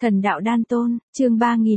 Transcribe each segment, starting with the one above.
Thần đạo đan tôn, chương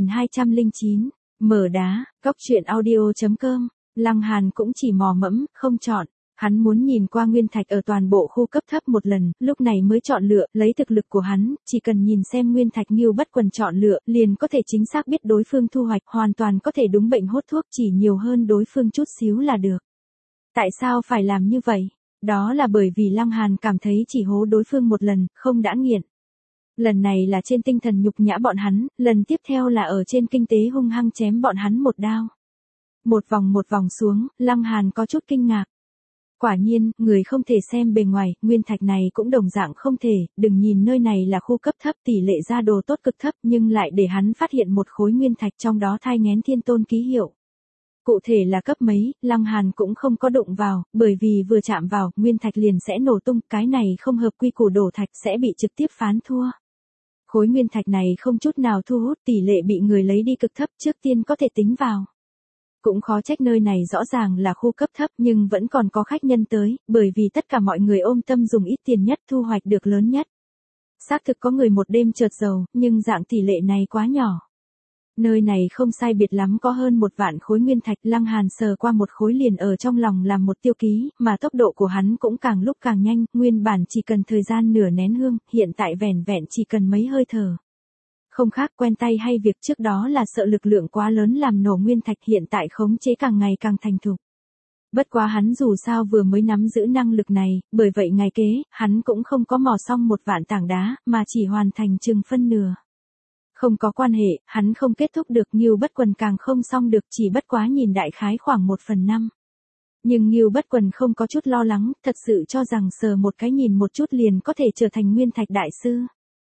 3209, mở đá, cóc truyện audio.com, Lăng Hàn cũng chỉ mò mẫm, không chọn. Hắn muốn nhìn qua nguyên thạch ở toàn bộ khu cấp thấp một lần, lúc này mới chọn lựa, lấy thực lực của hắn, chỉ cần nhìn xem nguyên thạch Ngưu Bất Quần chọn lựa, liền có thể chính xác biết đối phương thu hoạch, hoàn toàn có thể đúng bệnh hốt thuốc, chỉ nhiều hơn đối phương chút xíu là được. Tại sao phải làm như vậy? Đó là bởi vì Lăng Hàn cảm thấy chỉ hố đối phương một lần, không đã nghiện. Lần này là trên tinh thần nhục nhã bọn hắn, lần tiếp theo là ở trên kinh tế hung hăng chém bọn hắn một đao. Một vòng xuống, Lăng Hàn có chút kinh ngạc. Quả nhiên, người không thể xem bề ngoài, nguyên thạch này cũng đồng dạng không thể, đừng nhìn nơi này là khu cấp thấp tỷ lệ ra đồ tốt cực thấp nhưng lại để hắn phát hiện một khối nguyên thạch trong đó thai nghén thiên tôn ký hiệu. Cụ thể là cấp mấy, Lăng Hàn cũng không có đụng vào, bởi vì vừa chạm vào, nguyên thạch liền sẽ nổ tung, cái này không hợp quy củ đổ thạch sẽ bị trực tiếp phán thua. Khối nguyên thạch này không chút nào thu hút, tỷ lệ bị người lấy đi cực thấp, trước tiên có thể tính vào. Cũng khó trách nơi này rõ ràng là khu cấp thấp nhưng vẫn còn có khách nhân tới, bởi vì tất cả mọi người ôm tâm dùng ít tiền nhất thu hoạch được lớn nhất. Xác thực có người một đêm chợt giàu, nhưng dạng tỷ lệ này quá nhỏ. Nơi này không sai biệt lắm có hơn 1 vạn khối nguyên thạch, Lăng Hàn sờ qua một khối liền ở trong lòng làm một tiêu ký, mà tốc độ của hắn cũng càng lúc càng nhanh, nguyên bản chỉ cần thời gian nửa nén hương, hiện tại vẻn vẹn chỉ cần mấy hơi thở. Không khác quen tay hay việc trước đó là sợ lực lượng quá lớn làm nổ nguyên thạch, hiện tại khống chế càng ngày càng thành thục. Bất quá hắn dù sao vừa mới nắm giữ năng lực này, bởi vậy ngày kế, hắn cũng không có mò xong 1 vạn tảng đá, mà chỉ hoàn thành chừng phân nửa. Không có quan hệ, hắn không kết thúc được, Ngưu Bất Quần càng không xong được, chỉ bất quá nhìn đại khái khoảng 1/5. Nhưng Ngưu Bất Quần không có chút lo lắng, thật sự cho rằng sờ một cái nhìn một chút liền có thể trở thành nguyên thạch đại sư.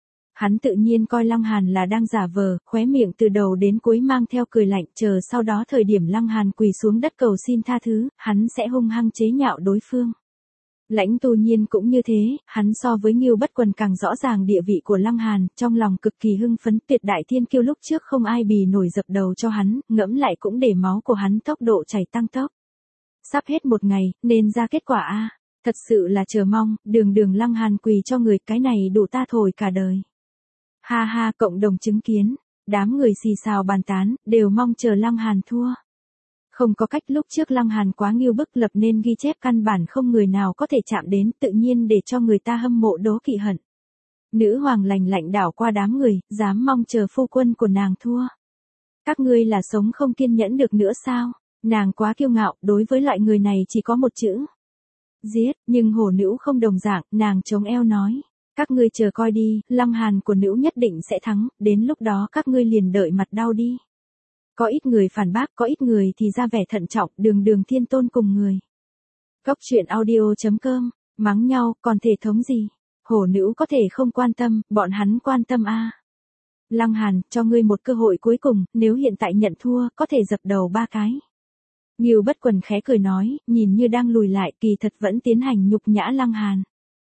Hắn tự nhiên coi Lăng Hàn là đang giả vờ, khóe miệng từ đầu đến cuối mang theo cười lạnh, chờ sau đó thời điểm Lăng Hàn quỳ xuống đất cầu xin tha thứ, hắn sẽ hung hăng chế nhạo đối phương. Lãnh Tu Nhiên cũng như thế, hắn so với Ngưu Bất Quần càng rõ ràng địa vị của Lăng Hàn, trong lòng cực kỳ hưng phấn, tuyệt đại thiên kiêu lúc trước không ai bì nổi dập đầu cho hắn, ngẫm lại cũng để máu của hắn tốc độ chảy tăng tốc. Sắp hết một ngày, nên ra kết quả a. Thật sự là chờ mong, đường Lăng Hàn quỳ cho người, cái này đủ ta thổi cả đời. Ha ha, cộng đồng chứng kiến, đám người xì xào bàn tán, đều mong chờ Lăng Hàn thua. Không có cách, lúc trước Lăng Hàn quá ngưu bức lập nên ghi chép căn bản không người nào có thể chạm đến, tự nhiên để cho người ta hâm mộ đố kỵ hận. Nữ hoàng lạnh lạnh đảo qua đám người, dám mong chờ phu quân của nàng thua. Các ngươi là sống không kiên nhẫn được nữa sao? Nàng quá kiêu ngạo, đối với loại người này chỉ có một chữ. Giết, nhưng hổ nữ không đồng dạng, nàng chống eo nói. Các ngươi chờ coi đi, Lăng Hàn của nữ nhất định sẽ thắng, đến lúc đó các ngươi liền đợi mặt đau đi. Có ít người phản bác, có ít người thì ra vẻ thận trọng, đường thiên tôn cùng người. Cóc truyện audio.com, mắng nhau, còn thể thống gì? Hổ nữ có thể không quan tâm, bọn hắn quan tâm a. Lăng Hàn, cho ngươi một cơ hội cuối cùng, nếu hiện tại nhận thua, có thể dập đầu 3 cái. Ngưu Bất Quần khẽ cười nói, nhìn như đang lùi lại, kỳ thật vẫn tiến hành nhục nhã Lăng Hàn.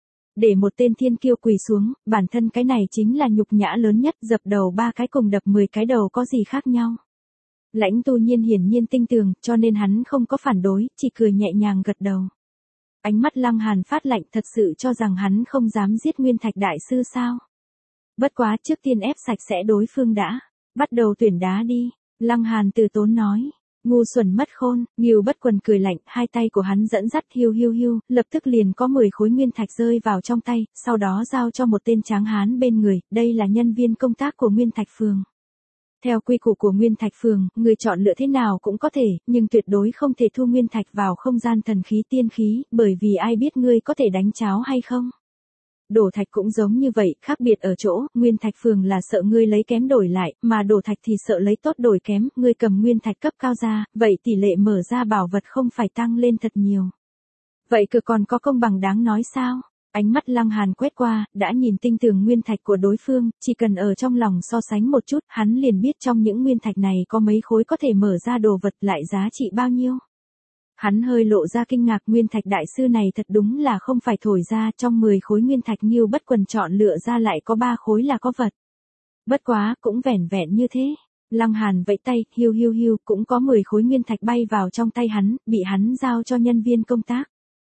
Để một tên thiên kiêu quỳ xuống, bản thân cái này chính là nhục nhã lớn nhất, dập đầu 3 cái cùng đập 10 cái đầu có gì khác nhau. Lãnh Tu Nhiên hiển nhiên tinh tường, cho nên hắn không có phản đối, chỉ cười nhẹ nhàng gật đầu. Ánh mắt Lăng Hàn phát lạnh, thật sự cho rằng hắn không dám giết nguyên thạch đại sư sao. Bất quá trước tiên ép sạch sẽ đối phương đã, bắt đầu tuyển đá đi, Lăng Hàn từ tốn nói. Ngu xuẩn mất khôn, Ngưu Bất Quần cười lạnh, hai tay của hắn dẫn dắt hiu, lập tức liền có 10 khối nguyên thạch rơi vào trong tay, sau đó giao cho một tên tráng hán bên người, đây là nhân viên công tác của Nguyên Thạch Phường. Theo quy củ của Nguyên Thạch Phường, người chọn lựa thế nào cũng có thể, nhưng tuyệt đối không thể thu nguyên thạch vào không gian thần khí tiên khí, bởi vì ai biết ngươi có thể đánh cháo hay không. Đổ thạch cũng giống như vậy, khác biệt ở chỗ, Nguyên Thạch Phường là sợ ngươi lấy kém đổi lại, mà đổ thạch thì sợ lấy tốt đổi kém, ngươi cầm nguyên thạch cấp cao ra, vậy tỷ lệ mở ra bảo vật không phải tăng lên thật nhiều. Vậy cứ còn có công bằng đáng nói sao? Ánh mắt Lăng Hàn quét qua, đã nhìn tinh tường nguyên thạch của đối phương, chỉ cần ở trong lòng so sánh một chút, hắn liền biết trong những nguyên thạch này có mấy khối có thể mở ra đồ vật, lại giá trị bao nhiêu. Hắn hơi lộ ra kinh ngạc, nguyên thạch đại sư này thật đúng là không phải thổi ra, trong 10 khối nguyên thạch Ngưu Bất Quần chọn lựa ra lại có 3 khối là có vật. Bất quá, cũng vẻn vẹn như thế. Lăng Hàn vẫy tay, hiu, cũng có 10 khối nguyên thạch bay vào trong tay hắn, bị hắn giao cho nhân viên công tác.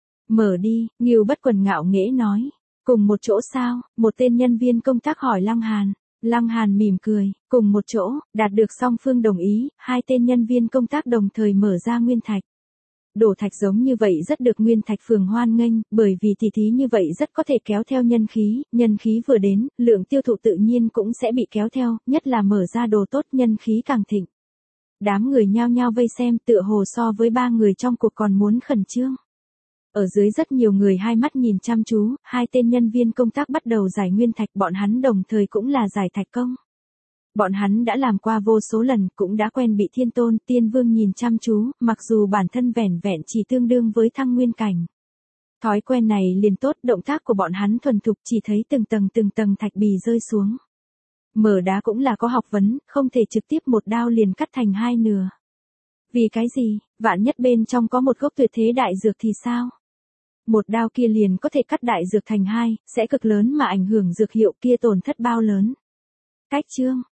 Mở đi, Ngưu Bất Quần ngạo nghễ nói. Cùng một chỗ sao? Một tên nhân viên công tác hỏi Lăng Hàn. Lăng Hàn mỉm cười, cùng một chỗ, đạt được song phương đồng ý, hai tên nhân viên công tác đồng thời mở ra nguyên thạch. Đổ thạch giống như vậy rất được nguyên thạch phường hoan nghênh, bởi vì tỉ thí như vậy rất có thể kéo theo nhân khí vừa đến, lượng tiêu thụ tự nhiên cũng sẽ bị kéo theo, nhất là mở ra đồ tốt nhân khí càng thịnh. Đám người nhao nhao vây xem tựa hồ so với ba người trong cuộc còn muốn khẩn trương. Ở dưới rất nhiều người hai mắt nhìn chăm chú, hai tên nhân viên công tác bắt đầu giải nguyên thạch, bọn hắn đồng thời cũng là giải thạch công. Bọn hắn đã làm qua vô số lần, cũng đã quen bị thiên tôn, tiên vương nhìn chăm chú, mặc dù bản thân vẻn vẹn chỉ tương đương với thăng nguyên cảnh. Thói quen này liền tốt, động tác của bọn hắn thuần thục, chỉ thấy từng tầng thạch bì rơi xuống. Mở đá cũng là có học vấn, không thể trực tiếp một đao liền cắt thành hai nửa. Vì cái gì, vạn nhất bên trong có một gốc tuyệt thế đại dược thì sao? Một đao kia liền có thể cắt đại dược thành hai, sẽ cực lớn mà ảnh hưởng dược hiệu kia tổn thất bao lớn. Cách chương